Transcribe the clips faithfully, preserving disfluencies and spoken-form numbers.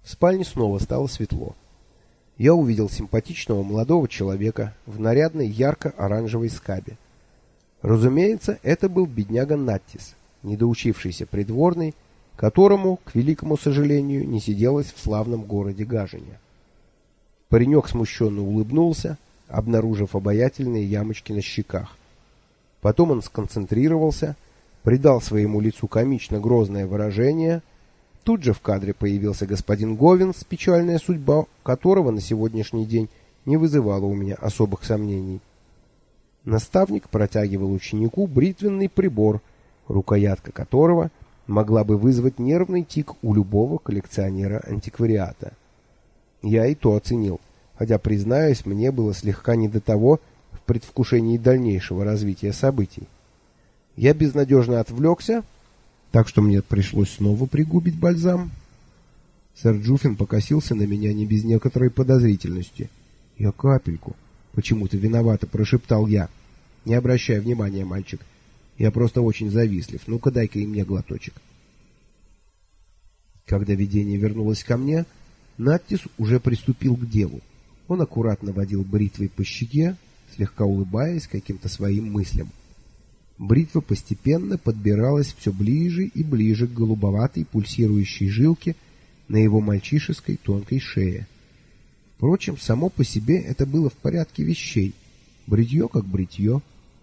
В спальне снова стало светло. Я увидел симпатичного молодого человека в нарядной ярко-оранжевой скабе. Разумеется, это был бедняга Наттис, недоучившийся придворный, которому, к великому сожалению, не сиделось в славном городе Гажине. Паренек смущенно улыбнулся, обнаружив обаятельные ямочки на щеках. Потом он сконцентрировался, придал своему лицу комично грозное выражение. Тут же в кадре появился господин Говенс, печальная судьба которого на сегодняшний день не вызывала у меня особых сомнений. Наставник протягивал ученику бритвенный прибор, рукоятка которого могла бы вызвать нервный тик у любого коллекционера антиквариата. Я и то оценил, хотя, признаюсь, мне было слегка не до того в предвкушении дальнейшего развития событий. Я безнадежно отвлекся, так что мне пришлось снова пригубить бальзам. Сэр Джуффин покосился на меня не без некоторой подозрительности. «Я капельку», — почему-то виновато прошептал я. «Не обращай внимания, мальчик. Я просто очень завистлив. Ну-ка, дай-ка и мне глоточек». Когда видение вернулось ко мне, Наттис уже приступил к делу. Он аккуратно водил бритвой по щеке, слегка улыбаясь каким-то своим мыслям. Бритва постепенно подбиралась все ближе и ближе к голубоватой пульсирующей жилке на его мальчишеской тонкой шее. Впрочем, само по себе это было в порядке вещей. Бритье как бритье.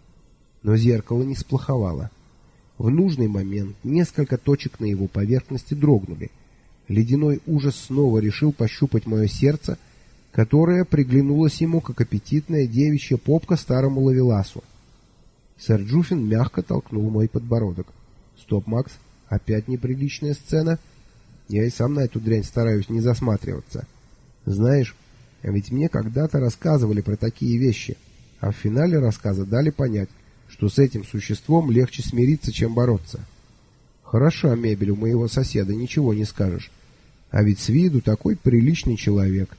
Но зеркало не сплоховало. В нужный момент несколько точек на его поверхности дрогнули. Ледяной ужас снова решил пощупать мое сердце, которое приглянулось ему, как аппетитная девичья попка старому ловеласу. Сэр Джуффин мягко толкнул мой подбородок. «Стоп, Макс, опять неприличная сцена. Я и сам на эту дрянь стараюсь не засматриваться. Знаешь, а ведь мне когда-то рассказывали про такие вещи, а в финале рассказа дали понять, что с этим существом легче смириться, чем бороться. Хороша мебель у моего соседа, ничего не скажешь. А ведь с виду такой приличный человек».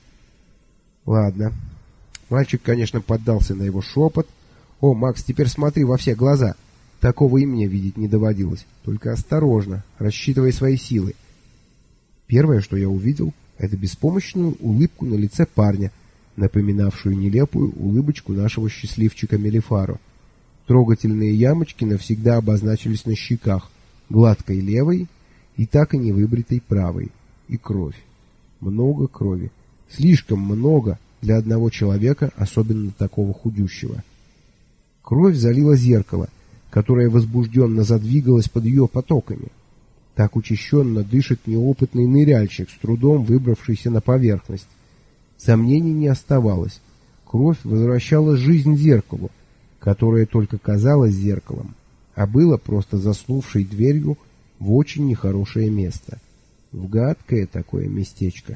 Ладно. Мальчик, конечно, поддался на его шепот. «О, Макс, теперь смотри во все глаза. Такого и мне видеть не доводилось. Только осторожно, рассчитывай свои силы». Первое, что я увидел, это беспомощную улыбку на лице парня, напоминавшую нелепую улыбочку нашего счастливчика Мелифаро. Трогательные ямочки навсегда обозначились на щеках, гладкой левой и так и не выбритой правой. И кровь. Много крови. Слишком много для одного человека, особенно такого худющего. Кровь залила зеркало, которое возбужденно задвигалось под ее потоками. Так учащенно дышит неопытный ныряльщик, с трудом выбравшийся на поверхность. Сомнений не оставалось. Кровь возвращала жизнь зеркалу, которое только казалось зеркалом, а было просто заснувшей дверью в очень нехорошее место. В гадкое такое местечко.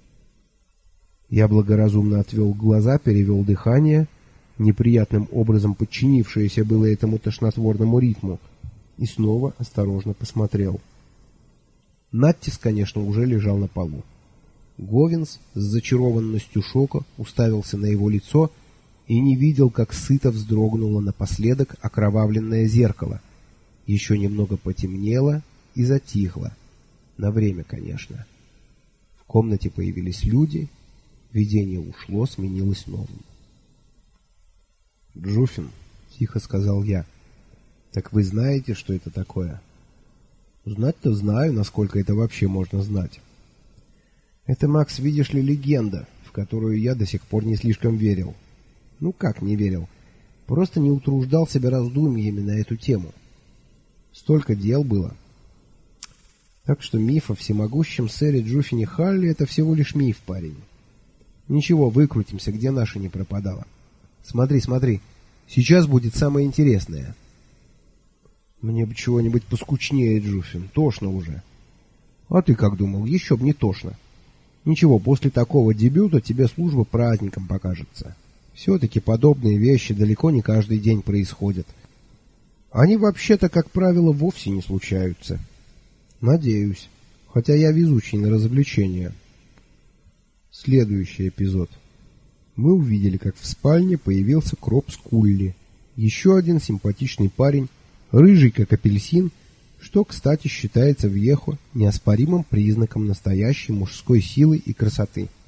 Я благоразумно отвел глаза, перевел дыхание, неприятным образом подчинившееся было этому тошнотворному ритму, и снова осторожно посмотрел. Наттис, конечно, уже лежал на полу. Говенс с зачарованностью шока уставился на его лицо и не видел, как сыто вздрогнуло напоследок окровавленное зеркало. Еще немного потемнело и затихло. На время, конечно. В комнате появились люди, видение ушло, сменилось новым. «Джуффин», — тихо сказал я, — «так вы знаете, что это такое?» «Знать-то знаю, насколько это вообще можно знать. Это, Макс, видишь ли, легенда, в которую я до сих пор не слишком верил. Ну как не верил? Просто не утруждал себя раздумьями на эту тему. Столько дел было. Так что миф о всемогущем сэре Джуффине Халли — это всего лишь миф, парень. Ничего, выкрутимся, где наша не пропадала. Смотри, смотри, сейчас будет самое интересное». «Мне бы чего-нибудь поскучнее, Джуффин, тошно уже». «А ты как думал? Еще б не тошно. Ничего, после такого дебюта тебе служба праздником покажется. Все-таки подобные вещи далеко не каждый день происходят. Они вообще-то, как правило, вовсе не случаются. Надеюсь, хотя я везучий на развлечения». Следующий эпизод. Мы увидели, как в спальне появился Кроп Скулли, еще один симпатичный парень, рыжий как апельсин, что, кстати, считается в Йехо неоспоримым признаком настоящей мужской силы и красоты.